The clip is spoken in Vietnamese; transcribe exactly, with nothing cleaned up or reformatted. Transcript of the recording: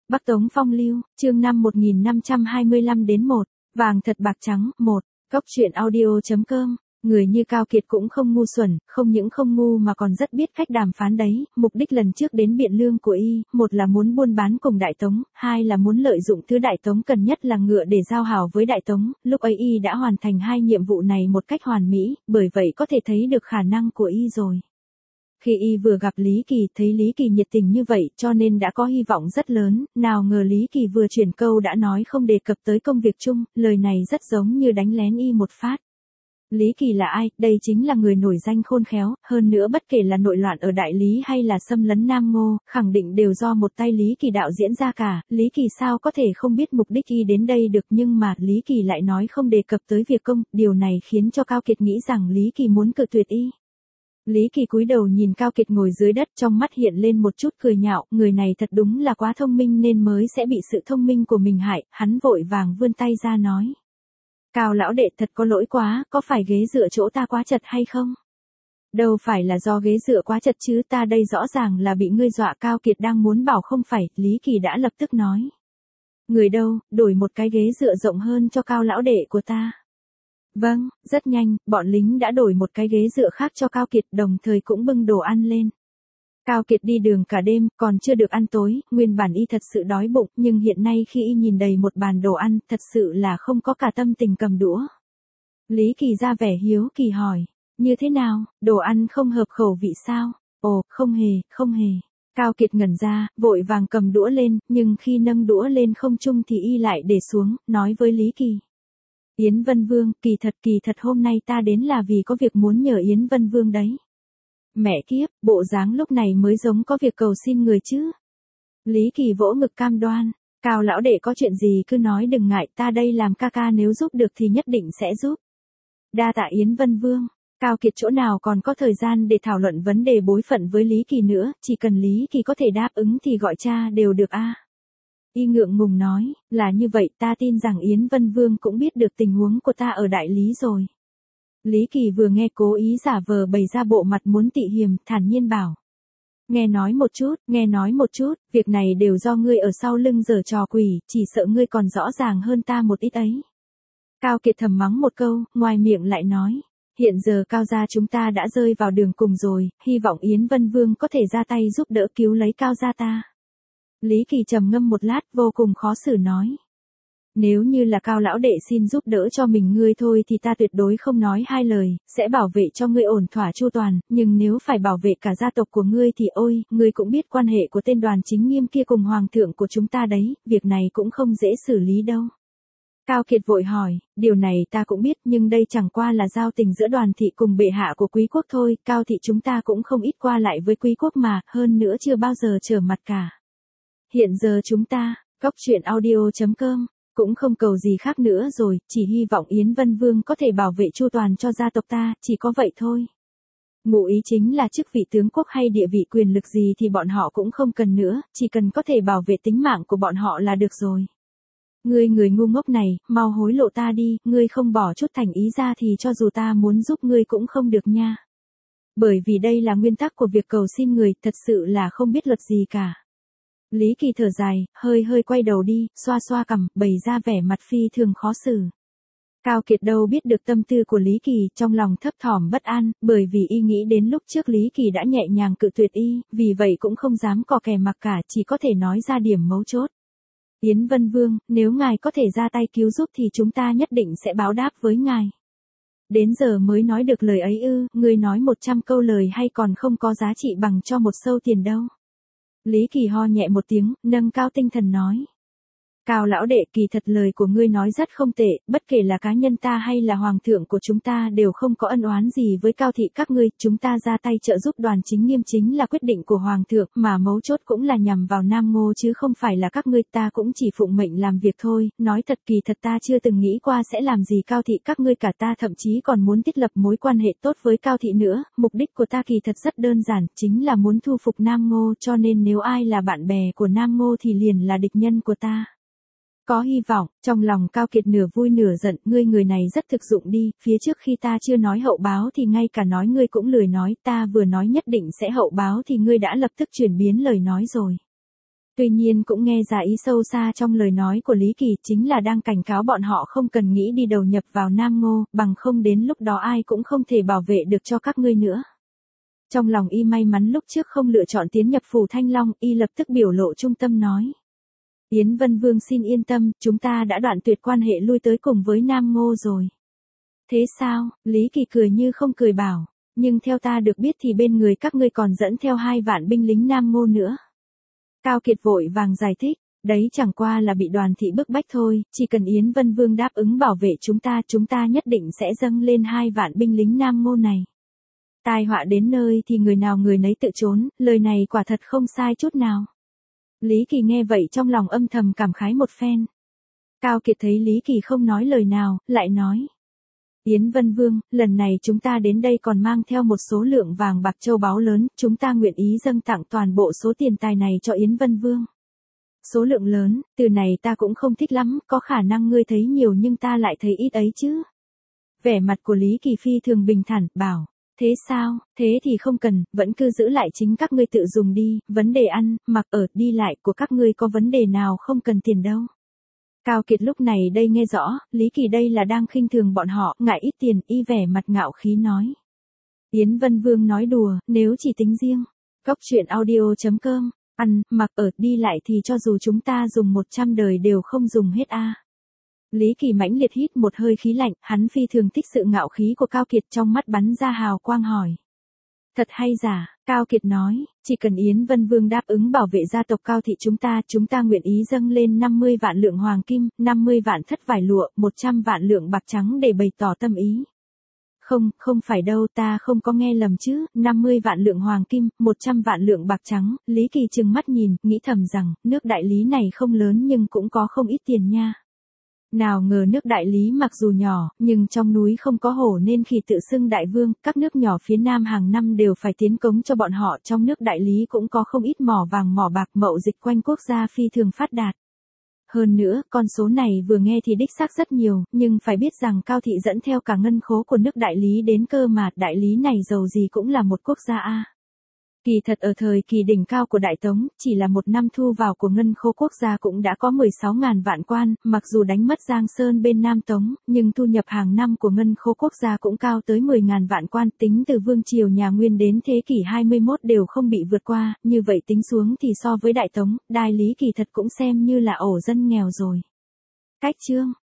Bắc Tống Phong Lưu, chương năm một nghìn năm trăm hai mươi lăm đến một, vàng thật bạc trắng, một, Cốc truyện audio.com, người như Cao Kiệt cũng không ngu xuẩn, không những không ngu mà còn rất biết cách đàm phán đấy, mục đích lần trước đến Biện Lương của y, một là muốn buôn bán cùng Đại Tống, hai là muốn lợi dụng thứ Đại Tống cần nhất là ngựa để giao hảo với Đại Tống, lúc ấy y đã hoàn thành hai nhiệm vụ này một cách hoàn mỹ, bởi vậy có thể thấy được khả năng của y rồi. Khi y vừa gặp Lý Kỳ, thấy Lý Kỳ nhiệt tình như vậy cho nên đã có hy vọng rất lớn, nào ngờ Lý Kỳ vừa chuyển câu đã nói không đề cập tới công việc chung, lời này rất giống như đánh lén y một phát. Lý Kỳ là ai? Đây chính là người nổi danh khôn khéo, hơn nữa bất kể là nội loạn ở Đại Lý hay là xâm lấn Nam Ngô, khẳng định đều do một tay Lý Kỳ đạo diễn ra cả, Lý Kỳ sao có thể không biết mục đích y đến đây được, nhưng mà Lý Kỳ lại nói không đề cập tới việc công, điều này khiến cho Cao Kiệt nghĩ rằng Lý Kỳ muốn cự tuyệt y. Lý Kỳ cúi đầu nhìn Cao Kiệt ngồi dưới đất, trong mắt hiện lên một chút cười nhạo, người này thật đúng là quá thông minh nên mới sẽ bị sự thông minh của mình hại, hắn vội vàng vươn tay ra nói. Cao lão đệ thật có lỗi quá, có phải ghế dựa chỗ ta quá chật hay không? Đâu phải là do ghế dựa quá chật chứ, ta đây rõ ràng là bị ngươi dọa. Cao Kiệt đang muốn bảo không phải, Lý Kỳ đã lập tức nói. Người đâu, đổi một cái ghế dựa rộng hơn cho Cao lão đệ của ta. Vâng, rất nhanh, bọn lính đã đổi một cái ghế dựa khác cho Cao Kiệt, đồng thời cũng bưng đồ ăn lên. Cao Kiệt đi đường cả đêm, còn chưa được ăn tối, nguyên bản y thật sự đói bụng, nhưng hiện nay khi y nhìn đầy một bàn đồ ăn, thật sự là không có cả tâm tình cầm đũa. Lý Kỳ ra vẻ hiếu kỳ hỏi, như thế nào, đồ ăn không hợp khẩu vị sao? Ồ, không hề, không hề. Cao Kiệt ngẩn ra, vội vàng cầm đũa lên, nhưng khi nâng đũa lên không trung thì y lại để xuống, nói với Lý Kỳ. Yến Vân Vương, kỳ thật kỳ thật hôm nay ta đến là vì có việc muốn nhờ Yến Vân Vương đấy. Mẹ kiếp, bộ dáng lúc này mới giống có việc cầu xin người chứ. Lý Kỳ vỗ ngực cam đoan, Cao lão đệ có chuyện gì cứ nói đừng ngại, ta đây làm ca ca nếu giúp được thì nhất định sẽ giúp. Đa tạ Yến Vân Vương. Cao Kiệt chỗ nào còn có thời gian để thảo luận vấn đề bối phận với Lý Kỳ nữa, chỉ cần Lý Kỳ có thể đáp ứng thì gọi cha đều được a. À. Y ngượng ngùng nói, là như vậy, ta tin rằng Yến Vân Vương cũng biết được tình huống của ta ở Đại Lý rồi. Lý Kỳ vừa nghe cố ý giả vờ bày ra bộ mặt muốn tị hiềm, thản nhiên bảo. Nghe nói một chút, nghe nói một chút, việc này đều do ngươi ở sau lưng giở trò quỷ, chỉ sợ ngươi còn rõ ràng hơn ta một ít ấy. Cao Kiệt thầm mắng một câu, ngoài miệng lại nói. Hiện giờ Cao gia chúng ta đã rơi vào đường cùng rồi, hy vọng Yến Vân Vương có thể ra tay giúp đỡ cứu lấy Cao gia ta. Lý Kỳ trầm ngâm một lát vô cùng khó xử nói. Nếu như là Cao lão đệ xin giúp đỡ cho mình ngươi thôi thì ta tuyệt đối không nói hai lời, sẽ bảo vệ cho ngươi ổn thỏa chu toàn, nhưng nếu phải bảo vệ cả gia tộc của ngươi thì ôi, ngươi cũng biết quan hệ của tên Đoàn Chính Nghiêm kia cùng hoàng thượng của chúng ta đấy, việc này cũng không dễ xử lý đâu. Cao Kiệt vội hỏi, điều này ta cũng biết nhưng đây chẳng qua là giao tình giữa Đoàn thị cùng bệ hạ của quý quốc thôi, Cao thị chúng ta cũng không ít qua lại với quý quốc mà, hơn nữa chưa bao giờ trở mặt cả. Hiện giờ chúng ta, Cốc truyện audio.com, cũng không cầu gì khác nữa rồi, chỉ hy vọng Yến Vân Vương có thể bảo vệ chu toàn cho gia tộc ta, chỉ có vậy thôi. Ngụ ý chính là chức vị tướng quốc hay địa vị quyền lực gì thì bọn họ cũng không cần nữa, chỉ cần có thể bảo vệ tính mạng của bọn họ là được rồi. Ngươi người ngu ngốc này, mau hối lộ ta đi, ngươi không bỏ chút thành ý ra thì cho dù ta muốn giúp ngươi cũng không được nha. Bởi vì đây là nguyên tắc của việc cầu xin người, thật sự là không biết luật gì cả. Lý Kỳ thở dài, hơi hơi quay đầu đi, xoa xoa cằm, bày ra vẻ mặt phi thường khó xử. Cao Kiệt đâu biết được tâm tư của Lý Kỳ, trong lòng thấp thỏm bất an, bởi vì y nghĩ đến lúc trước Lý Kỳ đã nhẹ nhàng cự tuyệt y, vì vậy cũng không dám cò kè mặc cả, chỉ có thể nói ra điểm mấu chốt. Yến Vân Vương, nếu ngài có thể ra tay cứu giúp thì chúng ta nhất định sẽ báo đáp với ngài. Đến giờ mới nói được lời ấy ư, ngươi nói một trăm câu lời hay còn không có giá trị bằng cho một sâu tiền đâu. Lý Kỳ ho nhẹ một tiếng, nâng cao tinh thần nói. Cao lão đệ, kỳ thật lời của ngươi nói rất không tệ, bất kể là cá nhân ta hay là hoàng thượng của chúng ta đều không có ân oán gì với Cao thị các ngươi, chúng ta ra tay trợ giúp Đoàn Chính Nghiêm chính là quyết định của hoàng thượng, mà mấu chốt cũng là nhằm vào Nam Ngô chứ không phải là các ngươi, ta cũng chỉ phụng mệnh làm việc thôi, nói thật kỳ thật ta chưa từng nghĩ qua sẽ làm gì Cao thị các ngươi cả, ta thậm chí còn muốn thiết lập mối quan hệ tốt với Cao thị nữa, mục đích của ta kỳ thật rất đơn giản, chính là muốn thu phục Nam Ngô, cho nên nếu ai là bạn bè của Nam Ngô thì liền là địch nhân của ta. Có hy vọng, trong lòng Cao Kiệt nửa vui nửa giận, ngươi người này rất thực dụng đi, phía trước khi ta chưa nói hậu báo thì ngay cả nói ngươi cũng lười nói, ta vừa nói nhất định sẽ hậu báo thì ngươi đã lập tức chuyển biến lời nói rồi. Tuy nhiên cũng nghe ra ý sâu xa trong lời nói của Lý Kỳ, chính là đang cảnh cáo bọn họ không cần nghĩ đi đầu nhập vào Nam Ngô, bằng không đến lúc đó ai cũng không thể bảo vệ được cho các ngươi nữa. Trong lòng y may mắn lúc trước không lựa chọn tiến nhập phủ Thanh Long, y lập tức biểu lộ trung tâm nói. Yến Vân Vương xin yên tâm, chúng ta đã đoạn tuyệt quan hệ lui tới cùng với Nam Ngô rồi. Thế sao? Lý Kỳ cười như không cười bảo, nhưng theo ta được biết thì bên người các ngươi còn dẫn theo hai vạn binh lính Nam Ngô nữa. Cao Kiệt vội vàng giải thích, đấy chẳng qua là bị Đoàn thị bức bách thôi, chỉ cần Yến Vân Vương đáp ứng bảo vệ chúng ta, chúng ta nhất định sẽ dâng lên hai vạn binh lính Nam Ngô này. Tai họa đến nơi thì người nào người nấy tự trốn, lời này quả thật không sai chút nào. Lý Kỳ nghe vậy trong lòng âm thầm cảm khái một phen. Cao Kiệt thấy Lý Kỳ không nói lời nào, lại nói. Yến Vân Vương, lần này chúng ta đến đây còn mang theo một số lượng vàng bạc châu báu lớn, chúng ta nguyện ý dâng tặng toàn bộ số tiền tài này cho Yến Vân Vương. Số lượng lớn, từ này ta cũng không thích lắm, có khả năng ngươi thấy nhiều nhưng ta lại thấy ít ấy chứ. Vẻ mặt của Lý Kỳ phi thường bình thản, bảo. Thế sao, thế thì không cần, vẫn cứ giữ lại chính các ngươi tự dùng đi, vấn đề ăn, mặc ở, đi lại của các ngươi có vấn đề nào không cần tiền đâu. Cao Kiệt lúc này đây nghe rõ, Lý Kỳ đây là đang khinh thường bọn họ, ngại ít tiền, y vẻ mặt ngạo khí nói. Yến Vân Vương nói đùa, nếu chỉ tính riêng, Cốc truyện audio chấm com, ăn, mặc ở, đi lại thì cho dù chúng ta dùng một trăm đời đều không dùng hết a. Lý Kỳ mãnh liệt hít một hơi khí lạnh, hắn phi thường thích sự ngạo khí của Cao Kiệt, trong mắt bắn ra hào quang hỏi. Thật hay giả? Cao Kiệt nói, chỉ cần Yến Vân Vương đáp ứng bảo vệ gia tộc Cao thị chúng ta, chúng ta nguyện ý dâng lên năm mươi vạn lượng hoàng kim, năm mươi vạn thất vải lụa, một trăm vạn lượng bạc trắng để bày tỏ tâm ý. Không, không phải đâu, ta không có nghe lầm chứ, năm mươi vạn lượng hoàng kim, một trăm vạn lượng bạc trắng, Lý Kỳ trừng mắt nhìn, nghĩ thầm rằng, nước đại lý này không lớn nhưng cũng có không ít tiền nha. Nào ngờ nước đại lý mặc dù nhỏ, nhưng trong núi không có hổ nên khi tự xưng đại vương, các nước nhỏ phía nam hàng năm đều phải tiến cống cho bọn họ, trong nước đại lý cũng có không ít mỏ vàng mỏ bạc, mậu dịch quanh quốc gia phi thường phát đạt. Hơn nữa, con số này vừa nghe thì đích xác rất nhiều, nhưng phải biết rằng Cao thị dẫn theo cả ngân khố của nước đại lý đến cơ mà, đại lý này giàu gì cũng là một quốc gia a. Kỳ thật ở thời kỳ đỉnh cao của Đại Tống, chỉ là một năm thu vào của ngân khố quốc gia cũng đã có mười sáu ngàn vạn quan, mặc dù đánh mất Giang Sơn bên Nam Tống, nhưng thu nhập hàng năm của ngân khố quốc gia cũng cao tới mười ngàn vạn quan, tính từ vương triều nhà Nguyên đến thế kỷ hai mươi mốt đều không bị vượt qua, như vậy tính xuống thì so với Đại Tống, Đại Lý kỳ thật cũng xem như là ổ dân nghèo rồi. Cách chương